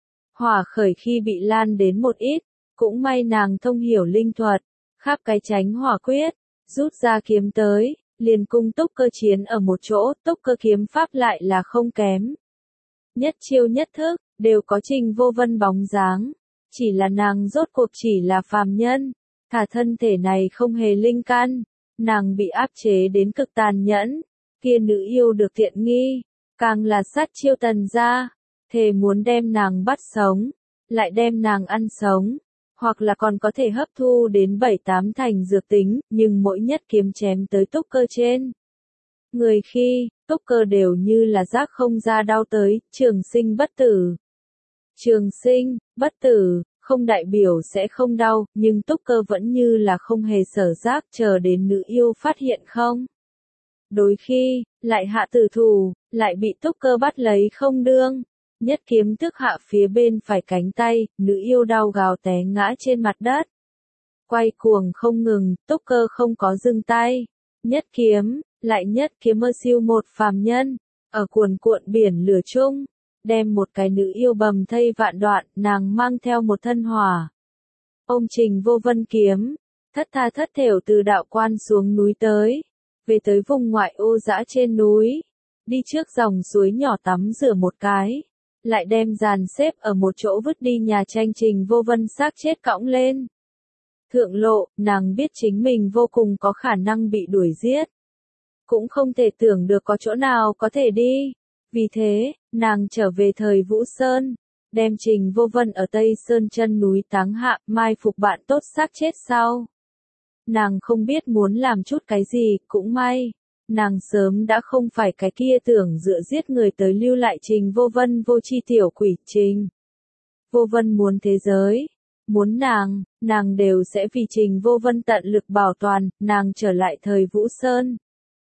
Hỏa khởi khi bị lan đến một ít, cũng may nàng thông hiểu linh thuật, khắp cái tránh hỏa quyết, rút ra kiếm tới, liền cung Túc Cơ chiến ở một chỗ. Túc Cơ kiếm pháp lại là không kém. Nhất chiêu nhất thức, đều có Trình Vô Vân bóng dáng, chỉ là nàng rốt cuộc chỉ là phàm nhân, thả thân thể này không hề linh căn, nàng bị áp chế đến cực tàn nhẫn, kia nữ yêu được tiện nghi, càng là sát chiêu Tần gia, thề muốn đem nàng bắt sống, lại đem nàng ăn sống, hoặc là còn có thể hấp thu đến bảy tám thành dược tính, nhưng mỗi nhất kiếm chém tới Túc Cơ trên người khi, Túc Cơ đều như là giác không ra đau tới, trường sinh bất tử. Trường sinh, bất tử, không đại biểu sẽ không đau, nhưng Túc Cơ vẫn như là không hề sở giác, chờ đến nữ yêu phát hiện không. Đôi khi, lại hạ tử thủ, lại bị Túc Cơ bắt lấy không đương. Nhất kiếm tức hạ phía bên phải cánh tay, nữ yêu đau gào té ngã trên mặt đất. Quay cuồng không ngừng, Túc Cơ không có dừng tay. Nhất kiếm, lại nhất kiếm mơ siêu một phàm nhân, ở cuồn cuộn biển lửa chung, đem một cái nữ yêu bầm thây vạn đoạn, nàng mang theo một thân hỏa. Ông Trình Vô Vân kiếm, thất tha thất thểu từ đạo quan xuống núi tới, về tới vùng ngoại ô dã trên núi, đi trước dòng suối nhỏ tắm rửa một cái, lại đem dàn xếp ở một chỗ vứt đi nhà tranh Trình Vô Vân xác chết cõng lên. Thượng lộ, nàng biết chính mình vô cùng có khả năng bị đuổi giết. Cũng không thể tưởng được có chỗ nào có thể đi. Vì thế, nàng trở về thời Vũ Sơn, đem Trình Vô Vân ở Tây Sơn chân núi táng hạ, mai phục bạn tốt xác chết sau. Nàng không biết muốn làm chút cái gì, cũng may. Nàng sớm đã không phải cái kia tưởng dựa giết người tới lưu lại Trình Vô Vân vô chi tiểu quỷ. Trình Vô Vân muốn thế giới, muốn nàng, nàng đều sẽ vì Trình Vô Vân tận lực bảo toàn, nàng trở lại thời Vũ Sơn.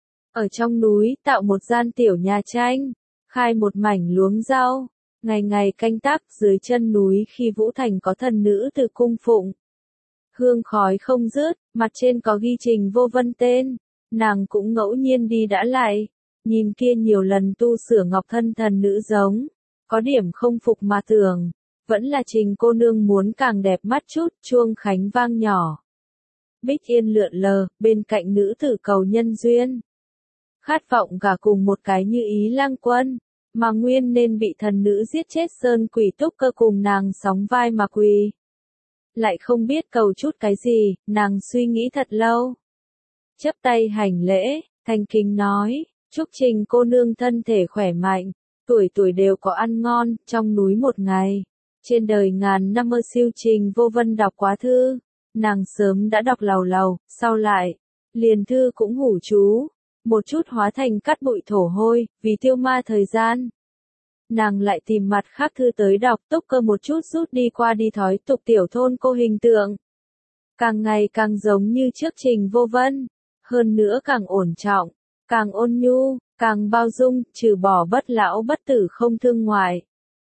Ở trong núi tạo một gian tiểu nhà tranh, khai một mảnh luống rau, ngày ngày canh tác dưới chân núi khi Vũ Thành có thần nữ từ cung phụng. Hương khói không dứt, mặt trên có ghi Trình Vô Vân tên, nàng cũng ngẫu nhiên đi đã lại, nhìn kia nhiều lần tu sửa ngọc thân thần nữ giống, có điểm không phục mà tưởng, vẫn là Trình cô nương muốn càng đẹp mắt chút, chuông khánh vang nhỏ. Bích Yên lượn lờ, bên cạnh nữ tử cầu nhân duyên. Khát vọng gả cùng một cái như ý lang quân, mà nguyên nên bị thần nữ giết chết sơn quỷ. Túc Cơ cùng nàng sóng vai mà quỳ. Lại không biết cầu chút cái gì, nàng suy nghĩ thật lâu. Chắp tay hành lễ, thành kính nói, chúc Trình cô nương thân thể khỏe mạnh, tuổi tuổi đều có ăn ngon, trong núi một ngày. Trên đời ngàn năm mơ siêu. Trình Vô Vân đọc quá thư, nàng sớm đã đọc lầu lầu, sau lại, liền thư cũng hủ chú, một chút hóa thành cát bụi thổ hôi, vì tiêu ma thời gian. Nàng lại tìm mặt khác thư tới đọc. Túc Cơ một chút rút đi qua đi thói tục tiểu thôn cô hình tượng. Càng ngày càng giống như trước Trình Vô Vân, hơn nữa càng ổn trọng, càng ôn nhu, càng bao dung, trừ bỏ bất lão bất tử không thương ngoại.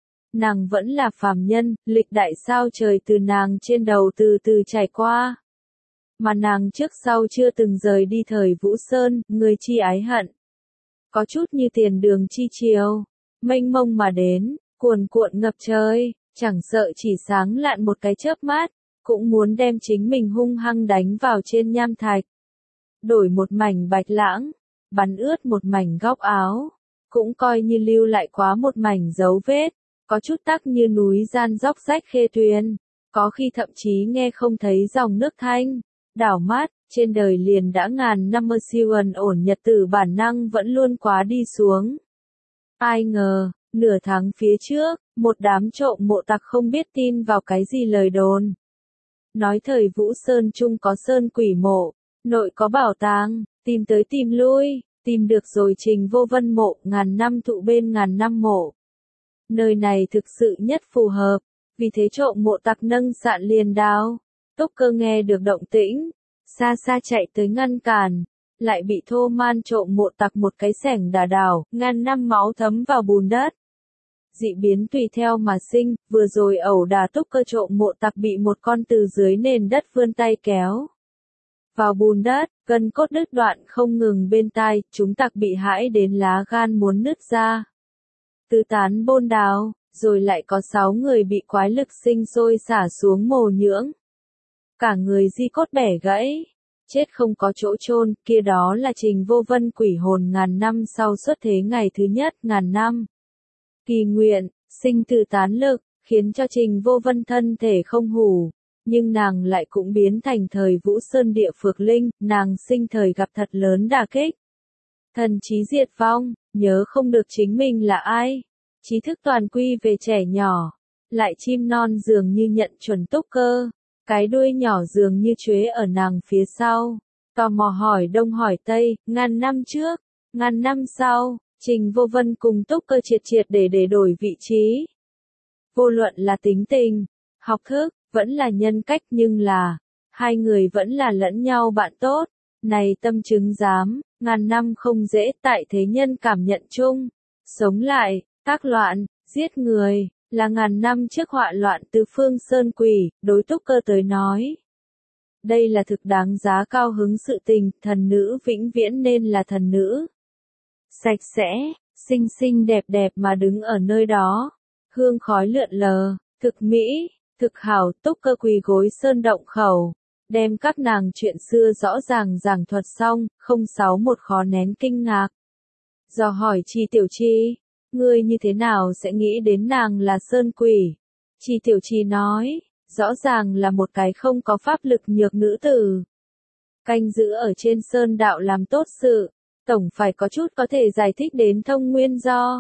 Nàng vẫn là phàm nhân, lịch đại sao trời từ nàng trên đầu từ từ trải qua. mà nàng trước sau chưa từng rời đi thời Vũ Sơn, người chi ái hận. Có chút như tiền đường chi chiều, mênh mông mà đến, cuồn cuộn ngập trời, chẳng sợ chỉ sáng lạn một cái chớp mắt, cũng muốn đem chính mình hung hăng đánh vào trên nham thạch. Đổi một mảnh bạch lãng, bắn ướt một mảnh góc áo, cũng coi như lưu lại quá một mảnh dấu vết, có chút tắc như núi gian dốc rách khê tuyền, có khi thậm chí nghe không thấy dòng nước thanh, đảo mắt, trên đời liền đã ngàn năm mơ siêu ẩn ổn nhật tử bản năng vẫn luôn quá đi xuống. Ai ngờ, nửa tháng phía trước, một đám trộm mộ tặc không biết tin vào cái gì lời đồn. Nói thời Vũ Sơn Trung có sơn quỷ mộ, nội có bảo tàng, tìm tới tìm lui, tìm được rồi Trình Vô Vân mộ, ngàn năm thụ bên ngàn năm mộ. Nơi này thực sự nhất phù hợp, vì thế trộm mộ tặc nâng sạn liền đao. Túc Cơ nghe được động tĩnh, xa xa chạy tới ngăn cản, lại bị thô man trộm mộ tặc một cái xẻng đả đảo, ngàn năm máu thấm vào bùn đất. Dị biến tùy theo mà sinh, vừa rồi ẩu đả Túc Cơ trộm mộ tặc bị một con từ dưới nền đất vươn tay kéo vào bùn đất, gân cốt đứt đoạn không ngừng bên tai, chúng tặc bị hãi đến lá gan muốn nứt ra. Tứ tán bôn đào, rồi lại có sáu người bị quái lực sinh sôi xả xuống mồ nhưỡng. Cả người di cốt bẻ gãy, chết không có chỗ chôn, kia đó là Trình Vô Vân quỷ hồn ngàn năm sau xuất thế ngày thứ nhất ngàn năm. Kỳ nguyện, sinh tử tán lực, khiến cho Trình Vô Vân thân thể không hủ, nhưng nàng lại cũng biến thành thời Vũ Sơn địa phược linh, nàng sinh thời gặp thật lớn đả kích. Thần trí diệt vong, nhớ không được chính mình là ai, trí thức toàn quy về trẻ nhỏ, lại chim non dường như nhận chuẩn Túc Cơ, cái đuôi nhỏ dường như chuế ở nàng phía sau, tò mò hỏi đông hỏi tây, ngàn năm trước, ngàn năm sau, Trình Vô Vân cùng Túc Cơ triệt triệt để để đổi vị trí. Vô luận là tính tình, học thức, vẫn là nhân cách nhưng là, hai người vẫn là lẫn nhau bạn tốt, này tâm chứng giám, ngàn năm không dễ tại thế nhân cảm nhận chung, sống lại, tác loạn, giết người, là ngàn năm trước họa loạn tứ phương sơn quỷ, đối Túc Cơ tới nói. Đây là thực đáng giá cao hứng sự tình, thần nữ vĩnh viễn nên là thần nữ. Sạch sẽ, xinh xinh đẹp đẹp mà đứng ở nơi đó, hương khói lượn lờ, thực mỹ, thực hảo. Túc Cơ quỳ gối sơn động khẩu, đem các nàng chuyện xưa rõ ràng giảng thuật xong, không sáu một khó nén kinh ngạc. Dò hỏi Chi Tiểu Chi, ngươi như thế nào sẽ nghĩ đến nàng là sơn quỷ? Chi Tiểu Chi nói, rõ ràng là một cái không có pháp lực nhược nữ tử. Canh giữ ở trên sơn đạo làm tốt sự, tổng phải có chút có thể giải thích đến thông nguyên do.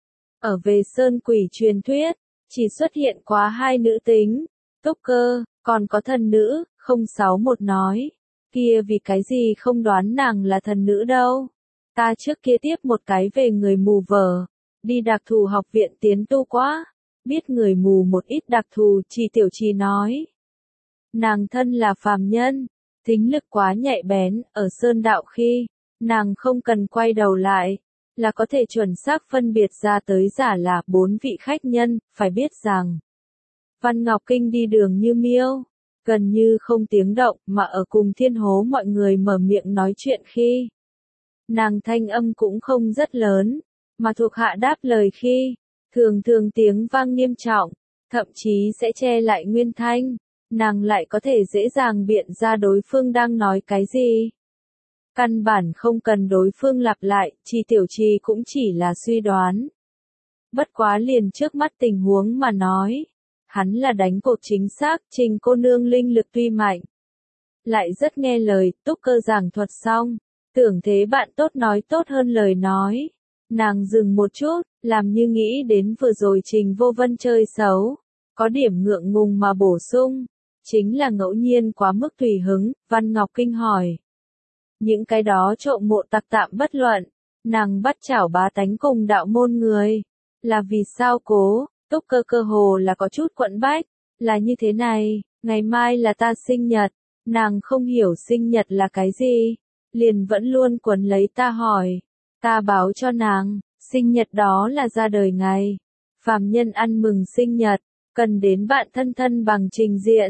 Ở về sơn quỷ truyền thuyết, chỉ xuất hiện quá hai nữ tính, Túc Cơ, còn có thần nữ, không sáu một nói. Kia vì cái gì không đoán nàng là thần nữ đâu. Ta trước kia tiếp một cái về người mù vờ, đi đặc thù học viện tiến tu quá, biết người mù một ít đặc thù. Chi Tiểu Chi nói. Nàng thân là phàm nhân, tính lực quá nhạy bén, ở sơn đạo khi, nàng không cần quay đầu lại, là có thể chuẩn xác phân biệt ra tới giả là bốn vị khách nhân, phải biết rằng. Văn Ngọc Kinh đi đường như miêu, gần như không tiếng động mà ở cùng Thiên Hố mọi người mở miệng nói chuyện khi. Nàng thanh âm cũng không rất lớn, mà thuộc hạ đáp lời khi, thường thường tiếng vang nghiêm trọng, thậm chí sẽ che lại nguyên thanh, nàng lại có thể dễ dàng biện ra đối phương đang nói cái gì. Căn bản không cần đối phương lặp lại, Chi Tiểu Chi cũng chỉ là suy đoán. Bất quá liền trước mắt tình huống mà nói, hắn là đánh cột chính xác. Trình cô nương linh lực tuy mạnh, lại rất nghe lời. Túc Cơ giảng thuật xong, tưởng thế bạn tốt nói tốt hơn lời nói. Nàng dừng một chút, làm như nghĩ đến vừa rồi Trình Vô Vân chơi xấu, có điểm ngượng ngùng mà bổ sung, chính là ngẫu nhiên quá mức tùy hứng. Văn Ngọc Kinh hỏi. Những cái đó trộm mộ tặc tạm bất luận, nàng bắt chảo bá tánh cùng đạo môn người, là vì sao cố? Túc Cơ cơ hồ là có chút quẫn bách, là như thế này, ngày mai là ta sinh nhật, nàng không hiểu sinh nhật là cái gì, liền vẫn luôn quấn lấy ta hỏi, ta báo cho nàng, sinh nhật đó là ra đời ngày, phàm nhân ăn mừng sinh nhật, cần đến bạn thân thân bằng trình diện,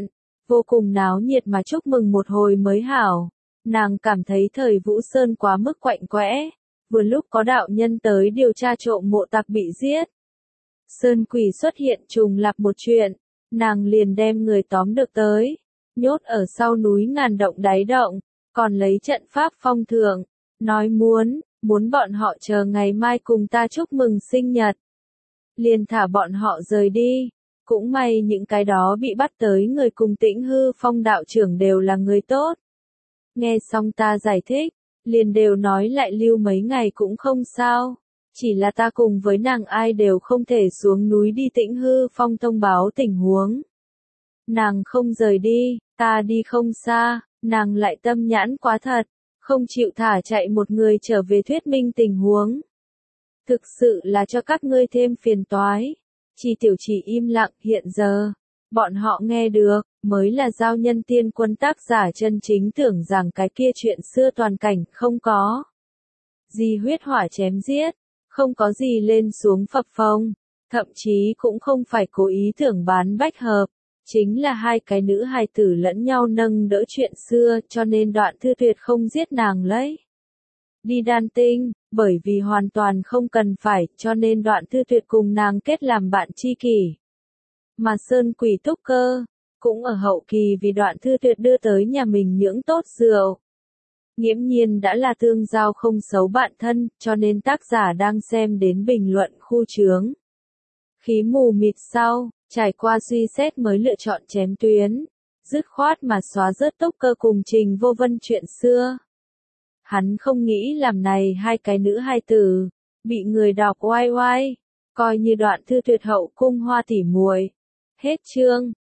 vô cùng náo nhiệt mà chúc mừng một hồi mới hảo. Nàng cảm thấy thời Vũ Sơn quá mức quạnh quẽ, vừa lúc có đạo nhân tới điều tra trộm mộ tặc bị giết. Sơn quỷ xuất hiện trùng lặp một chuyện, nàng liền đem người tóm được tới, nhốt ở sau núi ngàn động đáy động, còn lấy trận pháp phong thưởng, nói muốn, muốn bọn họ chờ ngày mai cùng ta chúc mừng sinh nhật. Liền thả bọn họ rời đi, cũng may những cái đó bị bắt tới người cùng Tĩnh Hư Phong đạo trưởng đều là người tốt. Nghe xong ta giải thích, liền đều nói lại lưu mấy ngày cũng không sao, chỉ là ta cùng với nàng ai đều không thể xuống núi đi Tĩnh Hư Phong thông báo tình huống. Nàng không rời đi, ta đi không xa, nàng lại tâm nhãn quá thật, không chịu thả chạy một người trở về thuyết minh tình huống. Thực sự là cho các ngươi thêm phiền toái. Chỉ tiểu chỉ im lặng, hiện giờ, bọn họ nghe được, mới là giao nhân tiên quân tác giả chân chính tưởng rằng cái kia chuyện xưa toàn cảnh không có gì huyết hỏa chém giết, không có gì lên xuống phập phồng, thậm chí cũng không phải cố ý tưởng bán bách hợp, chính là hai cái nữ hài tử lẫn nhau nâng đỡ chuyện xưa cho nên Đoạn Thư Tuyệt không giết nàng lấy đi đan tinh, bởi vì hoàn toàn không cần phải, cho nên Đoạn Thư Tuyệt cùng nàng kết làm bạn tri kỷ. Mà Sơn Quỷ Túc Cơ, cũng ở hậu kỳ vì Đoạn Thư Tuyệt đưa tới nhà mình những tốt rượu. Nghiễm nhiên đã là tương giao không xấu bạn thân, cho nên tác giả đang xem đến bình luận khu chướng. Khí mù mịt sau, trải qua suy xét mới lựa chọn chém tuyến, dứt khoát mà xóa rớt Túc Cơ cùng Trình Vô Vân chuyện xưa. Hắn không nghĩ làm này hai cái nữ hai tử, bị người đọc oai oai, coi như Đoạn Thư Tuyệt hậu cung hoa tỉ muội. Hết chương.